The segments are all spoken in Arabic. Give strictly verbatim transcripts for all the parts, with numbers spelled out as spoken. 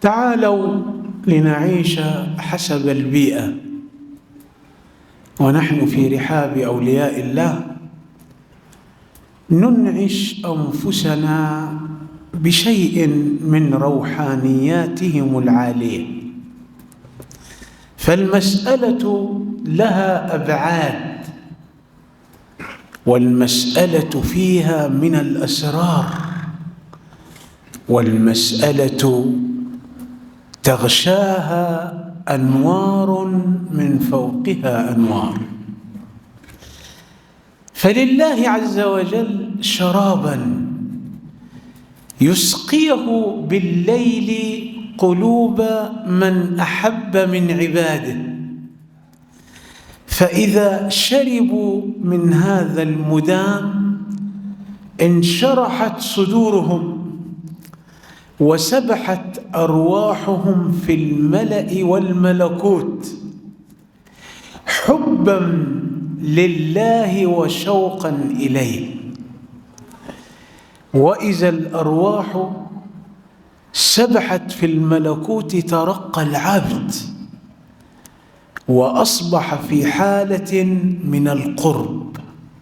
تعالوا لنعيش حسب البيئة ونحن في رحاب أولياء الله، ننعش أنفسنا بشيء من روحانياتهم العالية. فالمسألة لها أبعاد، والمسألة فيها من الأسرار، والمسألة تغشاها أنوار من فوقها أنوار. فلله عز وجل شرابا يسقيه بالليل قلوب من أحب من عباده، فإذا شربوا من هذا المدام انشرحت صدورهم وسبحت أرواحهم في الملأ والملكوت حبا لله وشوقا إليه. وإذا الأرواح سبحت في الملكوت ترقى العبد وأصبح في حالة من القرب.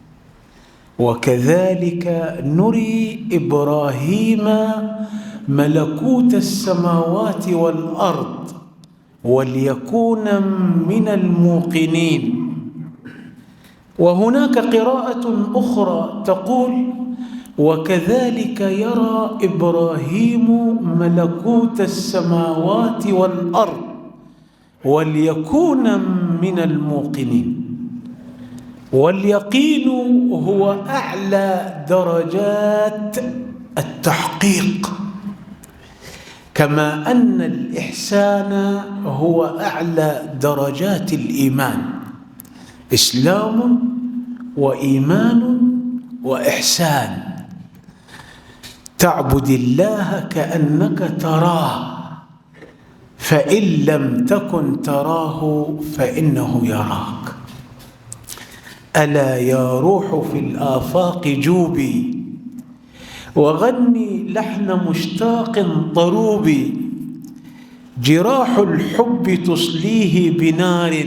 وكذلك نري إبراهيم ملكوت السماوات والأرض وليكون من الموقنين. وهناك قراءة أخرى تقول: وكذلك يرى إبراهيم ملكوت السماوات والأرض وليكون من الموقنين. واليقين هو أعلى درجات التحقيق، كما أن الإحسان هو أعلى درجات الإيمان. إسلام وإيمان وإحسان. تعبد الله كأنك تراه، فإن لم تكن تراه فإنه يراك. ألا يا روح في الآفاق جوبي وغني لحن مشتاق طروبي، جراح الحب تصليه بنار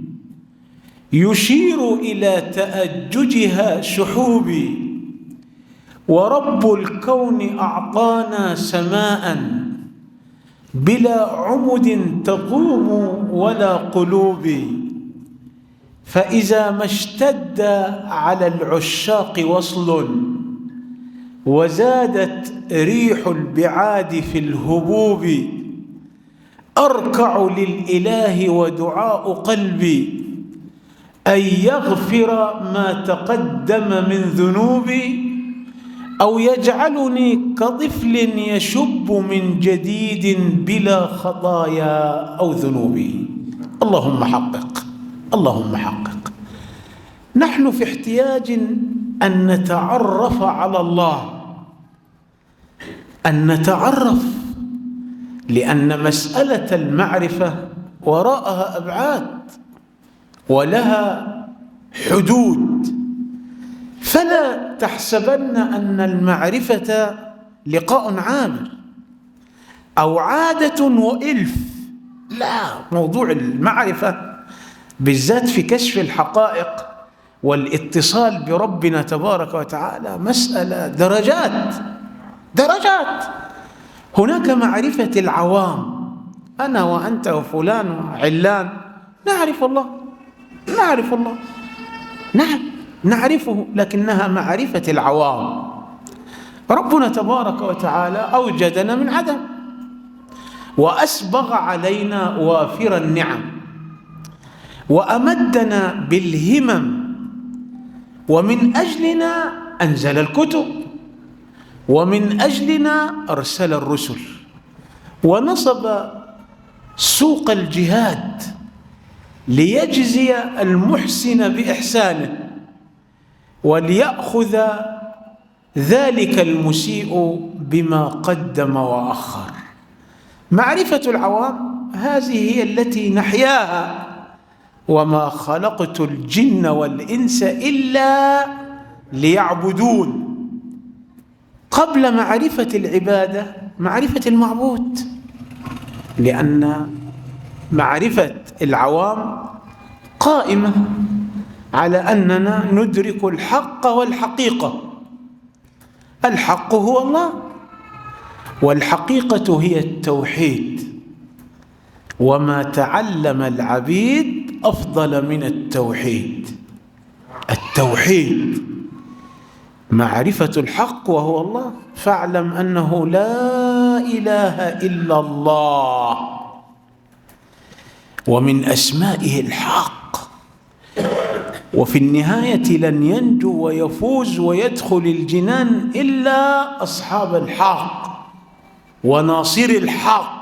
يشير إلى تأججها شحوبي، ورب الكون أعطانا سماء بلا عمد تقوم ولا قلوب، فإذا ما اشتد على العشاق وصل وزادت ريح البعاد في الهبوب، أركع للإله ودعاء قلبي أن يغفر ما تقدم من ذنوبي، أو يجعلني كطفل يشب من جديد بلا خطايا أو ذنوب. اللهم حقق، اللهم حقق. نحن في احتياج أن نتعرف على الله، أن نتعرف، لأن مسألة المعرفة وراءها أبعاد ولها حدود. فلا تحسبن أن المعرفة لقاء عابر أو عادة وإلف، لا، موضوع المعرفة بالذات في كشف الحقائق والاتصال بربنا تبارك وتعالى مسألة درجات درجات. هناك معرفة العوام، أنا وأنت وفلان وعلان نعرف الله، نعرف الله، نعم نعرفه، لكنها معرفة العوام. ربنا تبارك وتعالى أوجدنا من عدم وأسبغ علينا وافر النعم وأمدنا بالهمم، ومن أجلنا أنزل الكتب، ومن أجلنا أرسل الرسل، ونصب سوق الجهاد ليجزي المحسن بإحسانه وليأخذ ذلك المسيء بما قدم وأخر. معرفة العوام هذه هي التي نحياها، وما خلقت الجن والإنس إلا ليعبدون. قبل معرفة العبادة معرفة المعبود. لأن معرفة العوام قائمة على أننا ندرك الحق والحقيقة. الحق هو الله، والحقيقة هي التوحيد، وما تعلم العبيد أفضل من التوحيد. التوحيد معرفة الحق وهو الله، فاعلم أنه لا إله إلا الله، ومن أسمائه الحق، وفي النهاية لن ينجو ويفوز ويدخل الجنان إلا أصحاب الحق وناصر الحق.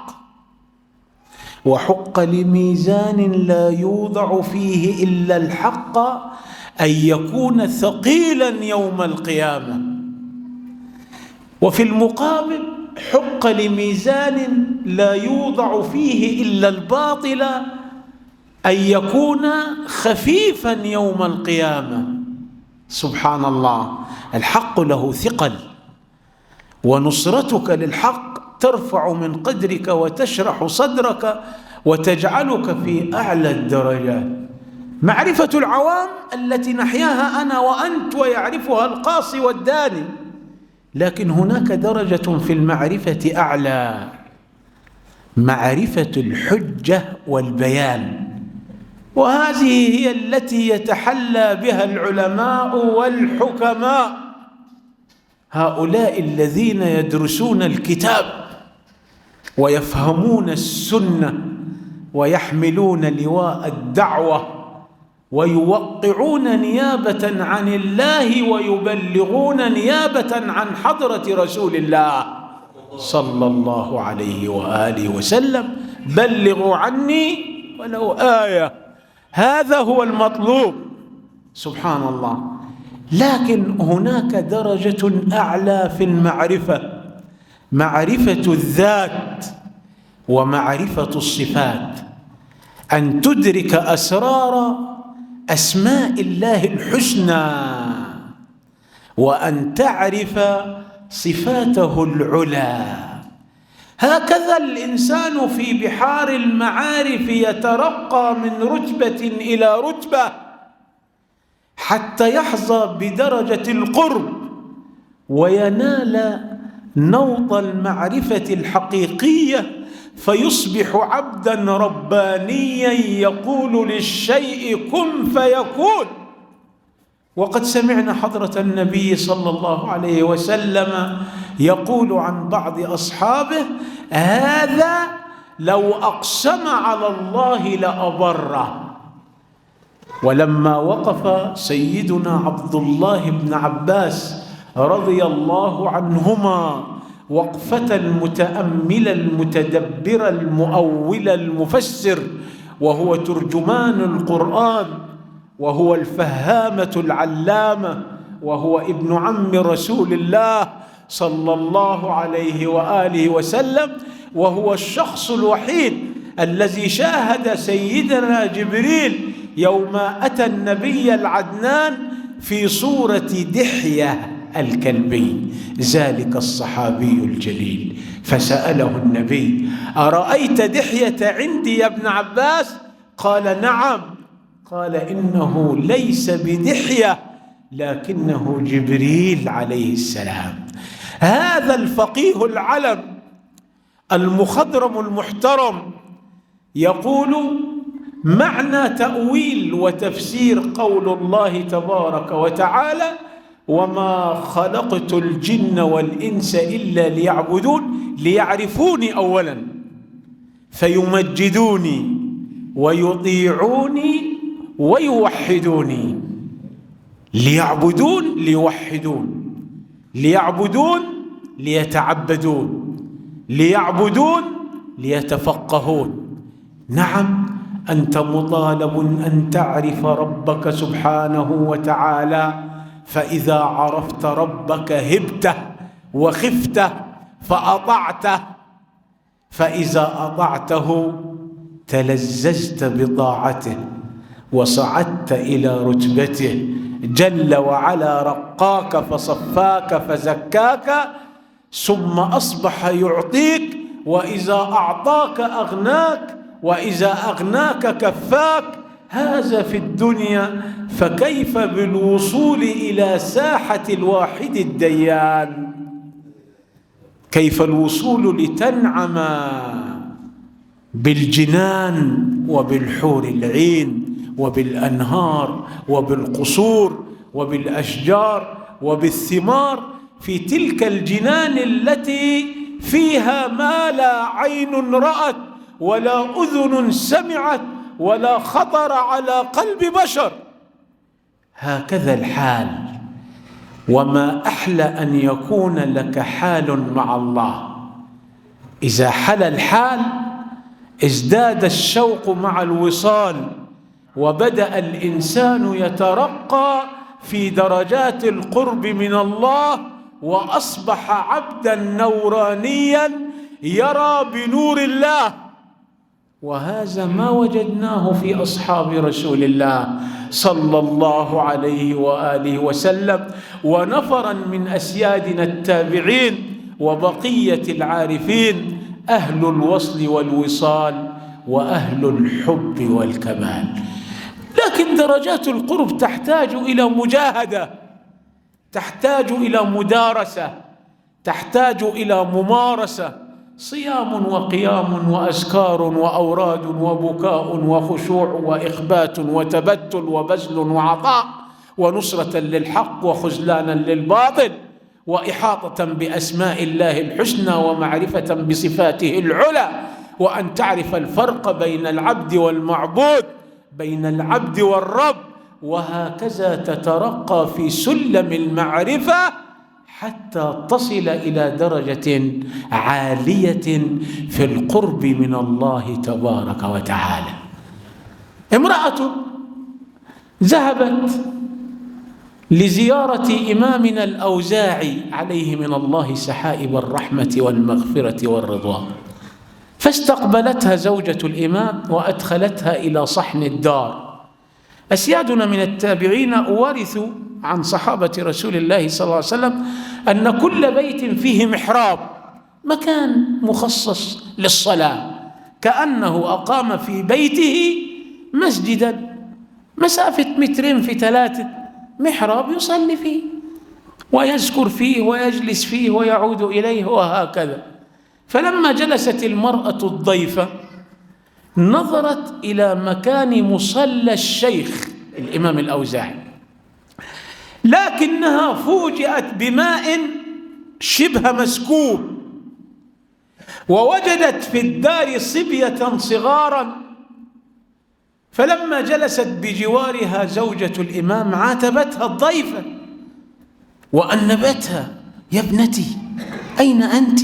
وحق لميزان لا يوضع فيه إلا الحق أن يكون ثقيلا يوم القيامة. وفي المقابل حق لميزان لا يوضع فيه إلا الباطل أن يكون خفيفا يوم القيامة. سبحان الله، الحق له ثقل، ونصرتك للحق ترفع من قدرك وتشرح صدرك وتجعلك في أعلى الدرجات. معرفة العوام التي نحياها أنا وأنت ويعرفها القاصي والداني، لكن هناك درجة في المعرفة أعلى، معرفة الحجة والبيان، وهذه هي التي يتحلى بها العلماء والحكماء، هؤلاء الذين يدرسون الكتاب ويفهمون السنة ويحملون لواء الدعوة ويوقعون نيابة عن الله ويبلغون نيابة عن حضرة رسول الله صلى الله عليه وآله وسلم. بلغوا عني ولو آية، هذا هو المطلوب. سبحان الله. لكن هناك درجة أعلى في المعرفة، معرفة الذات ومعرفة الصفات، أن تدرك أسرار أسماء الله الحسنى وأن تعرف صفاته العلى. هكذا الإنسان في بحار المعارف يترقى من رتبة إلى رتبة حتى يحظى بدرجة القرب وينال نوط المعرفة الحقيقية، فيصبح عبدا ربانيا يقول للشيء كن فيكون. وقد سمعنا حضرة النبي صلى الله عليه وسلم يقول عن بعض أصحابه: هذا لو أقسم على الله لأبره. ولما وقف سيدنا عبد الله بن عباس رضي الله عنهما وقفة المتأمل المتدبر المؤول المفسر، وهو ترجمان القرآن وهو الفهامة العلامة وهو ابن عم رسول الله صلى الله عليه وآله وسلم، وهو الشخص الوحيد الذي شاهد سيدنا جبريل يوم أتى النبي العدنان في صورة دحية الكلبي، ذلك الصحابي الجليل، فسأله النبي: أرأيت دحية عندي يا ابن عباس؟ قال: نعم. قال: إنه ليس بدحية لكنه جبريل عليه السلام. هذا الفقيه العلم المخضرم المحترم يقول: معنى تأويل وتفسير قول الله تبارك وتعالى: وما خلقت الجن والإنس إلا ليعبدون، ليعرفوني أولا فيمجدوني ويطيعوني ويوحدوني. ليعبدون ليوحدون، ليعبدون ليتعبدون، ليعبدون ليتفقهون. نعم، أنت مطالب أن تعرف ربك سبحانه وتعالى، فإذا عرفت ربك هبته وخفته فأطعته، فإذا أطعته تلذذت بطاعته وصعدت إلى رتبته جل وعلا، رقاك فصفاك فزكاك، ثم أصبح يعطيك وإذا أعطاك أغناك، وإذا أغناك كفاك. هذا في الدنيا، فكيف بالوصول إلى ساحة الواحد الديان؟ كيف الوصول لتنعم بالجنان وبالحور العين وبالأنهار وبالقصور وبالأشجار وبالثمار في تلك الجنان التي فيها ما لا عين رأت ولا أذن سمعت ولا خطر على قلب بشر. هكذا الحال. وما أحلى أن يكون لك حال مع الله. إذا حل الحال ازداد الشوق مع الوصال، وبدأ الإنسان يترقى في درجات القرب من الله، وأصبح عبدا نورانيا يرى بنور الله. وهذا ما وجدناه في أصحاب رسول الله صلى الله عليه وآله وسلم، ونفرا من أسيادنا التابعين وبقية العارفين، أهل الوصل والوصال وأهل الحب والكمال. لكن درجات القرب تحتاج إلى مجاهدة، تحتاج إلى مدارسة، تحتاج إلى ممارسة. صيام وقيام وأذكار وأوراد وبكاء وخشوع وإخبات وتبتل وبذل وعطاء ونصرة للحق وخذلانا للباطل، وإحاطة بأسماء الله الحسنى ومعرفة بصفاته العلى، وأن تعرف الفرق بين العبد والمعبود، بين العبد والرب. وهكذا تترقى في سلم المعرفة حتى تصل إلى درجة عالية في القرب من الله تبارك وتعالى. امرأة ذهبت لزيارة إمامنا الأوزاعي عليه من الله سحائب الرحمة والمغفرة والرضوان، فاستقبلتها زوجة الإمام وأدخلتها إلى صحن الدار. أسيادنا من التابعين ورثوا عن صحابة رسول الله صلى الله عليه وسلم أن كل بيت فيه محراب، مكان مخصص للصلاة، كأنه أقام في بيته مسجدا مسافة مترين في ثلاثة، محراب يصلي فيه ويذكر فيه ويجلس فيه ويعود إليه وهكذا. فلما جلست المرأة الضيفة نظرت إلى مكان مصلى الشيخ الإمام الأوزاعي، لكنها فوجئت بماء شبه مسكوب، ووجدت في الدار صبية صغارا. فلما جلست بجوارها زوجة الإمام عاتبتها الضيفة وأنبتها: يا ابنتي أين أنت؟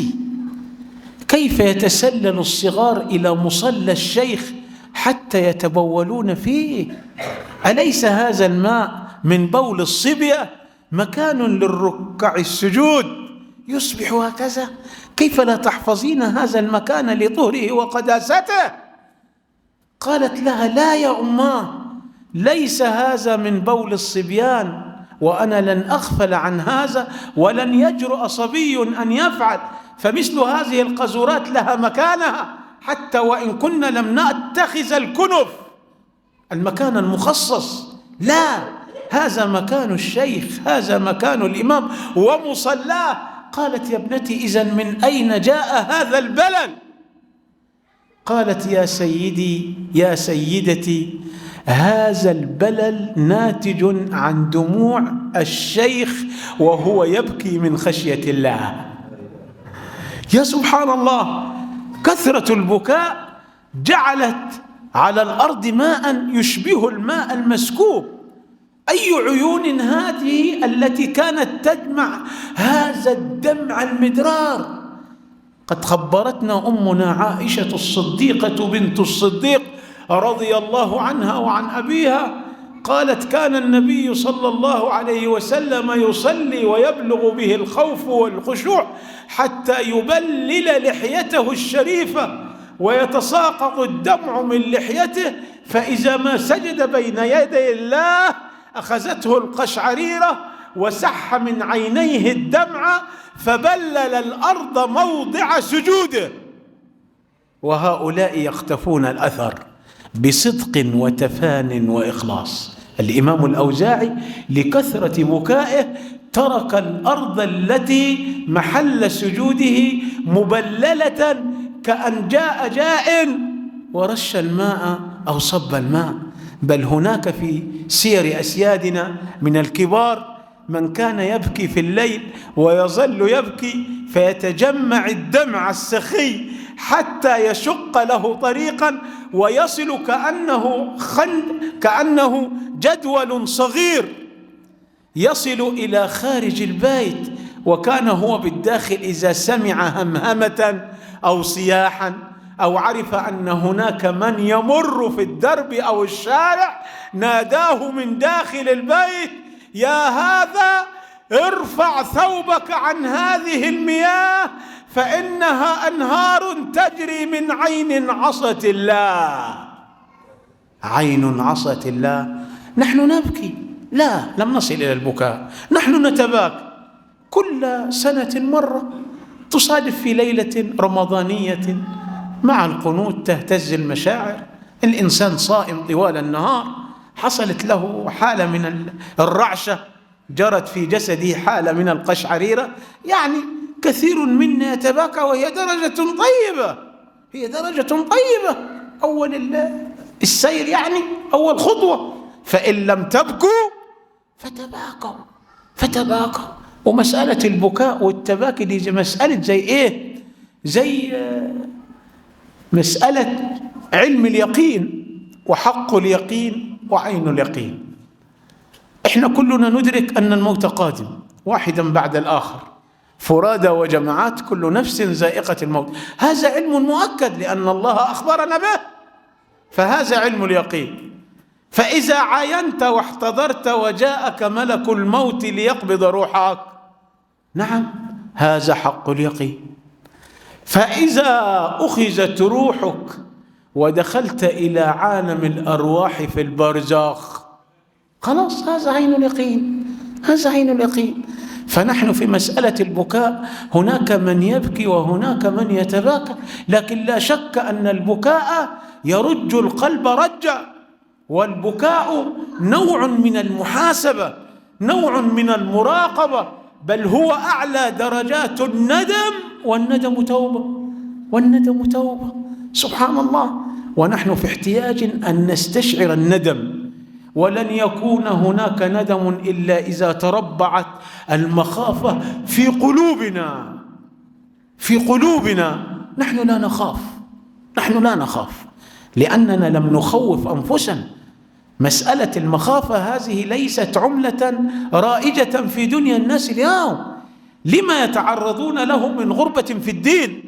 كيف يتسلل الصغار إلى مصلى الشيخ حتى يتبولون فيه؟ أليس هذا الماء من بول الصبية مكان للركع السجود يصبح هكذا؟ كيف لا تحفظين هذا المكان لطهره وقداسته؟ قالت لها: لا يا أماه، ليس هذا من بول الصبيان، وأنا لن أغفل عن هذا، ولن يجرؤ صبي أن يفعل، فمثل هذه القذورات لها مكانها، حتى وإن كنا لم نتخذ الكنف المكان المخصص. لا، هذا مكان الشيخ، هذا مكان الإمام ومصلاه. قالت: يا ابنتي إذن من أين جاء هذا البلل؟ قالت: يا سيدي يا سيدتي، هذا البلل ناتج عن دموع الشيخ وهو يبكي من خشية الله. يا سبحان الله، كثرة البكاء جعلت على الأرض ماء يشبه الماء المسكوب. أي عيون هذه التي كانت تدمع هذا الدمع المدرار؟ قد خبرتنا أمنا عائشة الصديقة بنت الصديق رضي الله عنها وعن أبيها، قالت: كان النبي صلى الله عليه وسلم يصلي ويبلغ به الخوف والخشوع حتى يبلل لحيته الشريفة ويتساقط الدمع من لحيته، فإذا ما سجد بين يدي الله أخذته القشعريرة وسح من عينيه الدمع فبلل الأرض موضع سجوده. وهؤلاء يقتفون الأثر بصدق وتفان وإخلاص. الإمام الأوزاعي لكثرة بكائه ترك الأرض التي محل سجوده مبللة كأن جاء جاء ورش الماء أو صب الماء. بل هناك في سير أسيادنا من الكبار من كان يبكي في الليل ويظل يبكي فيتجمع الدمع السخي حتى يشق له طريقا ويصل كأنه خند كأنه جدول صغير يصل إلى خارج البيت، وكان هو بالداخل إذا سمع همهمة أو صياحا أو عرف أن هناك من يمر في الدرب أو الشارع ناداه من داخل البيت: يا هذا ارفع ثوبك عن هذه المياه فإنها أنهار تجري من عين عصت الله. عين عصت الله. نحن نبكي؟ لا، لم نصل إلى البكاء، نحن نتباكى كل سنة مرة، تصادف في ليلة رمضانية مع القنوت تهتز المشاعر، الإنسان صائم طوال النهار، حصلت له حالة من الرعشة، جرت في جسده حالة من القشعريرة، يعني كثير منا يتباكى وهي درجة طيبة، هي درجة طيبة، أول السير يعني أول خطوة. فإن لم تبكوا فتباكوا فتباكوا. ومسألة البكاء والتباكي دي مسألة زي إيه؟ زي مسألة علم اليقين وحق اليقين وعين اليقين. إحنا كلنا ندرك أن الموت قادم واحدا بعد الآخر، فرادى وجماعات، كل نفس ذائقة الموت. هذا علم مؤكد لأن الله أخبرنا به، فهذا علم اليقين. فإذا عاينت واحتضرت وجاءك ملك الموت ليقبض روحك، نعم هذا حق اليقين. فإذا أخذت روحك ودخلت إلى عالم الأرواح في البرزخ، خلاص هذا عين اليقين، هذا عين اليقين. فنحن في مسألة البكاء هناك من يبكي وهناك من يتباكى، لكن لا شك أن البكاء يرج القلب رجا، والبكاء نوع من المحاسبة، نوع من المراقبة، بل هو أعلى درجات الندم، والندم توبة، والندم توبة، سبحان الله. ونحن في احتياج أن نستشعر الندم، ولن يكون هناك ندم إلا إذا تربعت المخافة في قلوبنا، في قلوبنا. نحن لا نخاف، نحن لا نخاف لأننا لم نخوف أنفسنا. مسألة المخافة هذه ليست عملة رائجة في دنيا الناس اليوم. لما يتعرضون له من غربة في الدين؟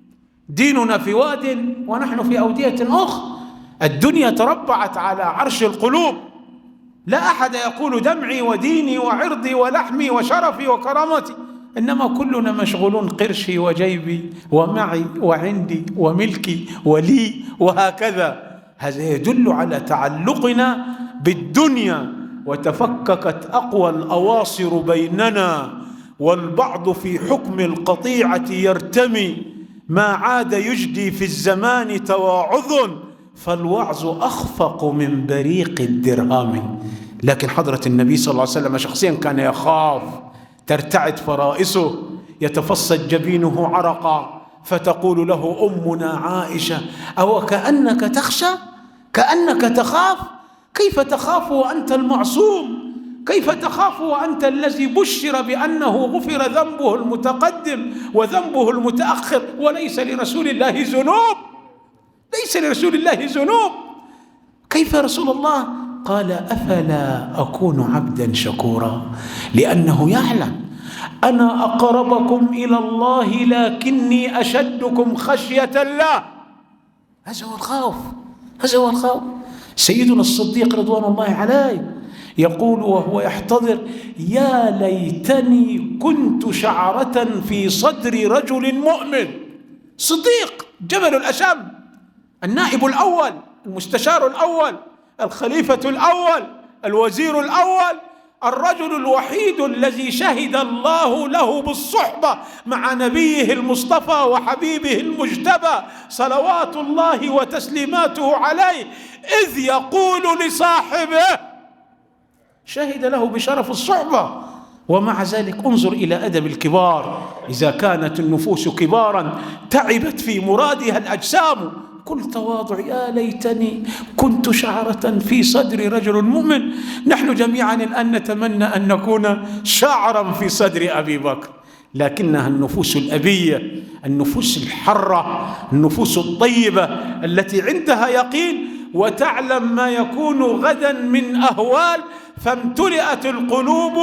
ديننا في واد ونحن في أودية أخرى. الدنيا تربعت على عرش القلوب، لا أحد يقول دمعي وديني وعرضي ولحمي وشرفي وكرامتي، إنما كلنا مشغولون قرشي وجيبي ومعي وعندي وملكي ولي وهكذا. هذا يدل على تعلقنا بالدنيا. وتفككت أقوى الأواصر بيننا، والبعض في حكم القطيعة يرتمي، ما عاد يجدي في الزمان تواعظ، فالوعظ أخفق من بريق الدرهم. لكن حضرة النبي صلى الله عليه وسلم شخصيا كان يخاف، ترتعد فرائسه، يتفصد جبينه عرقا، فتقول له أمنا عائشة: أو كأنك تخشى، كأنك تخاف؟ كيف تخاف وأنت المعصوم؟ كيف تخاف وأنت الذي بشر بأنه غفر ذنبه المتقدم وذنبه المتأخر، وليس لرسول الله ذنوب، ليس لرسول الله ذنوب؟ كيف يا رسول الله؟ قال: أفلا أكون عبدا شكورا؟ لأنه يعلم أنا أقربكم إلى الله لكني أشدكم خشية الله. هذا هو الخوف، هذا هو الخوف. سيدنا الصديق رضوان الله عليه يقول وهو يحتضر: يا ليتني كنت شعرة في صدر رجل مؤمن. صديق، جبل الأشم، النائب الأول، المستشار الأول، الخليفة الأول، الوزير الأول، الرجل الوحيد الذي شهد الله له بالصحبة مع نبيه المصطفى وحبيبه المجتبى صلوات الله وتسليماته عليه، إذ يقول لصاحبه، شهد له بشرف الصحبة، ومع ذلك انظر إلى أدب الكبار. إذا كانت النفوس كبارا تعبت في مرادها الأجسام، كل تواضع يا ليتني كنت شعرة في صدر رجل مؤمن. نحن جميعا الآن نتمنى أن نكون شعرا في صدر أبي بكر، لكنها النفوس الأبية، النفوس الحرة، النفوس الطيبة التي عندها يقين وتعلم ما يكون غدا من أهوال، فامتلئت القلوب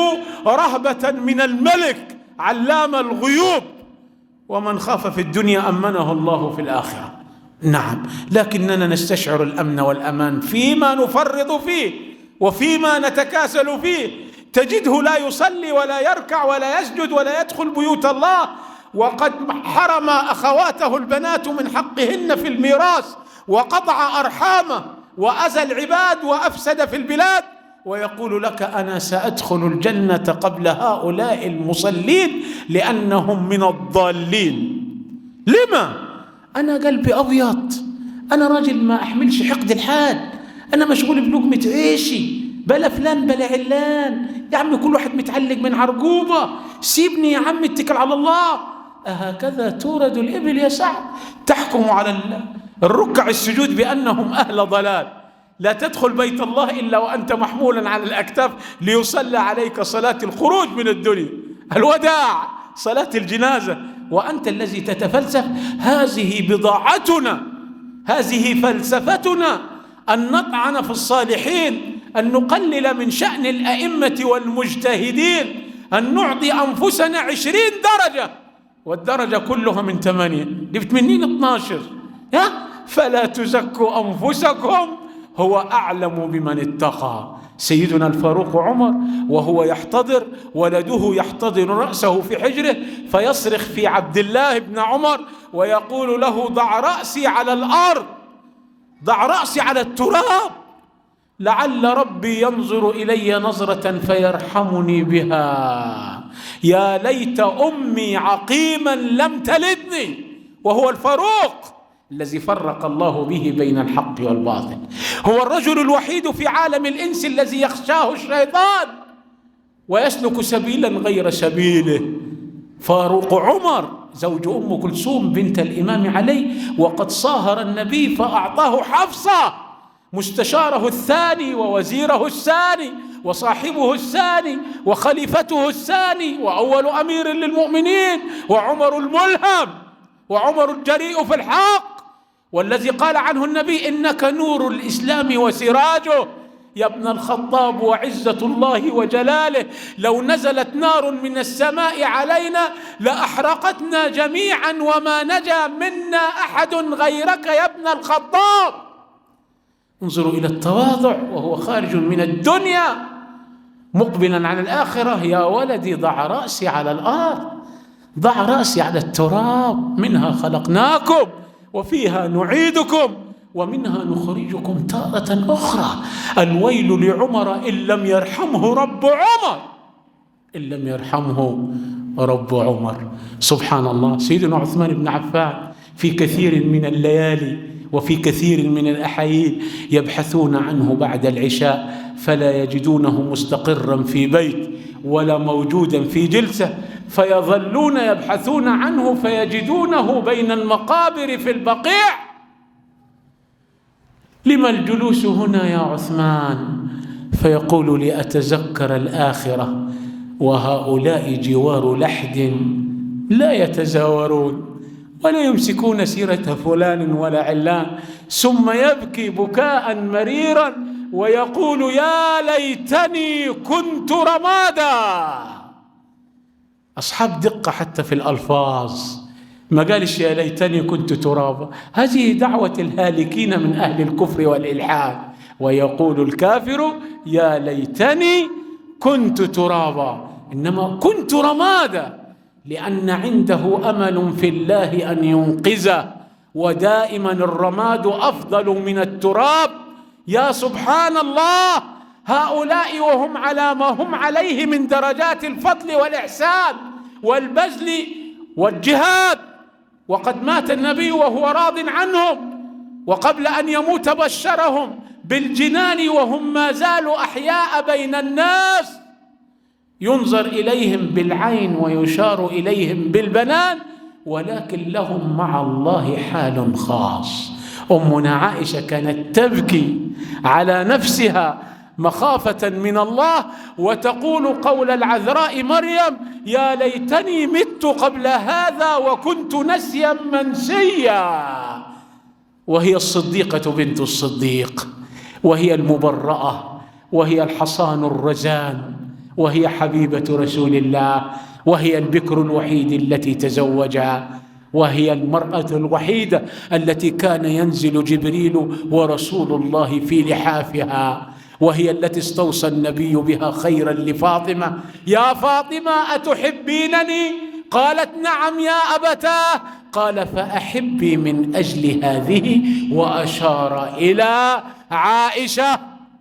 رهبة من الملك علام الغيوب، ومن خاف في الدنيا أمنه الله في الآخرة. نعم، لكننا نستشعر الأمن والأمان فيما نفرط فيه وفيما نتكاسل فيه. تجده لا يصلي ولا يركع ولا يسجد ولا يدخل بيوت الله، وقد حرم أخواته البنات من حقهن في الميراث، وقطع أرحامه، وأذى العباد، وأفسد في البلاد، ويقول لك أنا سأدخل الجنة قبل هؤلاء المصلين لأنهم من الضالين. لما؟ أنا قلبي أبيض، أنا راجل ما أحملش حقد الحاد، أنا مشغول بلقمة عيشي، بلا فلان بلا علان، يا عم كل واحد متعلق من عرقوبة، سيبني يا عم اتكل على الله. أهكذا تورد الإبل يا سعد؟ تحكم على الركع السجود بأنهم أهل ضلال. لا تدخل بيت الله إلا وأنت محمولا على الأكتاف ليصلى عليك صلاة الخروج من الدنيا، الوداع، صلاة الجنازة، وأنت الذي تتفلسف. هذه بضاعتنا، هذه فلسفتنا، أن نطعن في الصالحين، أن نقلل من شأن الأئمة والمجتهدين، أن نعطي أنفسنا عشرين درجة، والدرجة كلها من ثمانية، جبت منين اثناشر؟ ها؟ فلا تزكوا أنفسكم هو أعلم بمن اتقى. سيدنا الفاروق عمر وهو يحتضر، ولده يحتضن رأسه في حجره، فيصرخ في عبد الله بن عمر ويقول له ضع رأسي على الأرض، ضع رأسي على التراب، لعل ربي ينظر إلي نظرة فيرحمني بها، يا ليت أمي عقيما لم تلدني. وهو الفاروق الذي فرق الله به بين الحق والباطل، هو الرجل الوحيد في عالم الإنس الذي يخشاه الشيطان ويسلك سبيلا غير سبيله. فاروق عمر زوج أم كلثوم بنت الإمام علي، وقد صاهر النبي فأعطاه حفصة مستشاره الثاني ووزيره الثاني وصاحبه الثاني وخليفته الثاني وأول أمير للمؤمنين، وعمر الملهم وعمر الجريء في الحق، والذي قال عنه النبي إنك نور الإسلام وسراجه. يا ابن الخطاب وعزة الله وجلاله، لو نزلت نار من السماء علينا لأحرقتنا جميعا وما نجا منا أحد غيرك يا ابن الخطاب. انظروا إلى التواضع وهو خارج من الدنيا مقبلا عن الآخرة. يا ولدي ضع رأسي على الأرض، ضع رأسي على التراب، منها خلقناكم وفيها نعيدكم ومنها نخرجكم تارة أخرى. الويل لعمر إن لم يرحمه رب عمر، إن لم يرحمه رب عمر. سبحان الله. سيدنا عثمان بن عفان في كثير من الليالي وفي كثير من الأحايين يبحثون عنه بعد العشاء فلا يجدونه مستقرا في بيت ولا موجودا في جلسة، فيظلون يبحثون عنه فيجدونه بين المقابر في البقيع. لما الجلوس هنا يا عثمان؟ فيقول لأتذكر الآخرة وهؤلاء جوار لحد لا يتزاورون ولا يمسكون سيرة فلان ولا علان، ثم يبكي بكاء مريرا ويقول يا ليتني كنت رمادا. أصحاب دقة حتى في الألفاظ، ما قالش يا ليتني كنت ترابا. هذه دعوة الهالكين من أهل الكفر والإلحاد. ويقول الكافر يا ليتني كنت ترابا، إنما كنت رمادا، لأن عنده أمل في الله أن ينقذه، ودائما الرماد أفضل من التراب. يا سبحان الله، هؤلاء وهم على ما هم عليه من درجات الفضل والإحسان والبذل والجهاد، وقد مات النبي وهو راض عنهم، وقبل أن يموت بشرهم بالجنان وهم ما زالوا أحياء بين الناس، ينظر إليهم بالعين ويشار إليهم بالبنان، ولكن لهم مع الله حال خاص. أمنا عائشة كانت تبكي على نفسها مخافة من الله، وتقول قول العذراء مريم: يا ليتني مت قبل هذا وكنت نسيا منسيا. وهي الصديقة بنت الصديق، وهي المبرأة، وهي الحصان الرزان، وهي حبيبة رسول الله، وهي البكر الوحيد التي تزوجها، وهي المرأة الوحيدة التي كان ينزل جبريل ورسول الله في لحافها، وهي التي استوصى النبي بها خيرا لفاطمة: يا فاطمة أتحبينني؟ قالت: نعم يا أبتاه. قال: فأحبي من أجل هذه، وأشار إلى عائشة.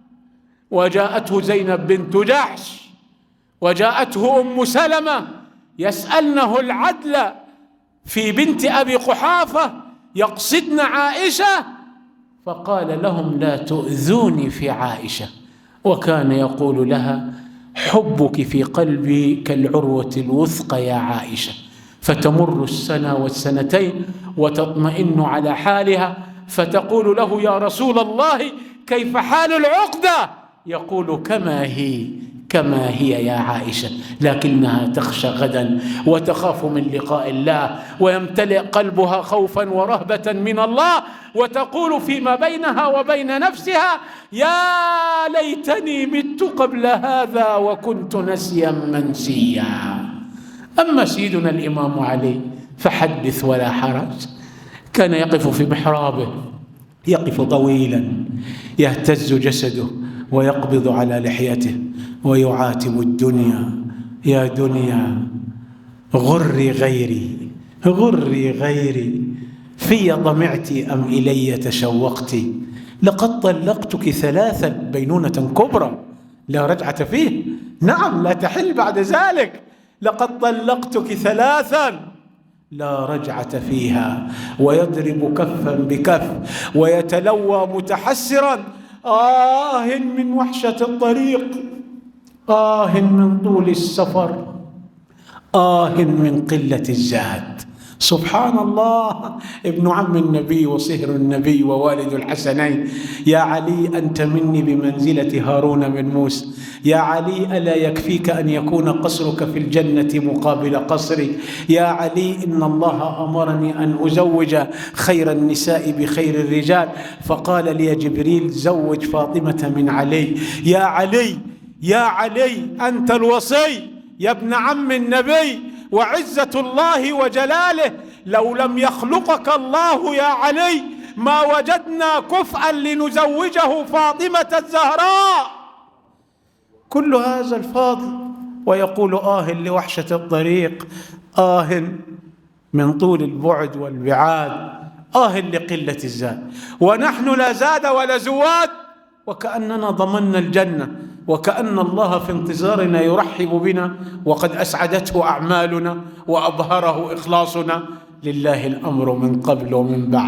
وجاءته زينب بنت جحش، وجاءته أم سلمة يسألنه العدل في بنت أبي قحافة، يقصدن عائشة، فقال لهم: لا تؤذوني في عائشة. وكان يقول لها: حبك في قلبي كالعروة الوثقى يا عائشة. فتمر السنة والسنتين وتطمئن على حالها، فتقول له: يا رسول الله، كيف حال العقدة؟ يقول: كما هي كما هي يا عائشة، لكنها تخشى غدا وتخاف من لقاء الله، ويمتلئ قلبها خوفا ورهبة من الله، وتقول فيما بينها وبين نفسها: يا ليتني مت قبل هذا وكنت نسيا منسيا. أما سيدنا الإمام علي فحدث ولا حرج، كان يقف في محرابه، يقف طويلا، يهتز جسده ويقبض على لحيته ويعاتب الدنيا: يا دنيا غري غيري غري غيري، في طمعت أم إلي تشوقت؟ لقد طلقتك ثلاثا، بينونة كبرى لا رجعة فيه، نعم لا تحل بعد ذلك. لقد طلقتك ثلاثا لا رجعة فيها. ويضرب كفا بكف ويتلوى متحسرا: آه من وحشة الطريق، آه من طول السفر، آه من قلة الزاد. سبحان الله، ابن عم النبي وصهر النبي ووالد الحسنين: يا علي أنت مني بمنزلة هارون من موسى. يا علي ألا يكفيك أن يكون قصرك في الجنة مقابل قصري؟ يا علي إن الله أمرني أن أزوج خير النساء بخير الرجال، فقال لي جبريل: زوج فاطمة من علي. يا علي يا علي أنت الوصي يا ابن عم النبي وعزة الله وجلاله، لو لم يخلقك الله يا علي ما وجدنا كفءا لنزوجه فاطمة الزهراء. كل هذا الفضل ويقول: آه لوحشة الطريق، آه من طول البعد والبعاد، آه لقلة الزاد. ونحن لا زاد ولا زواد، وكأننا ضمننا الجنة، وكأن الله في انتظارنا يرحب بنا، وقد أسعدته أعمالنا وأبهره إخلاصنا. لله الأمر من قبل ومن بعد.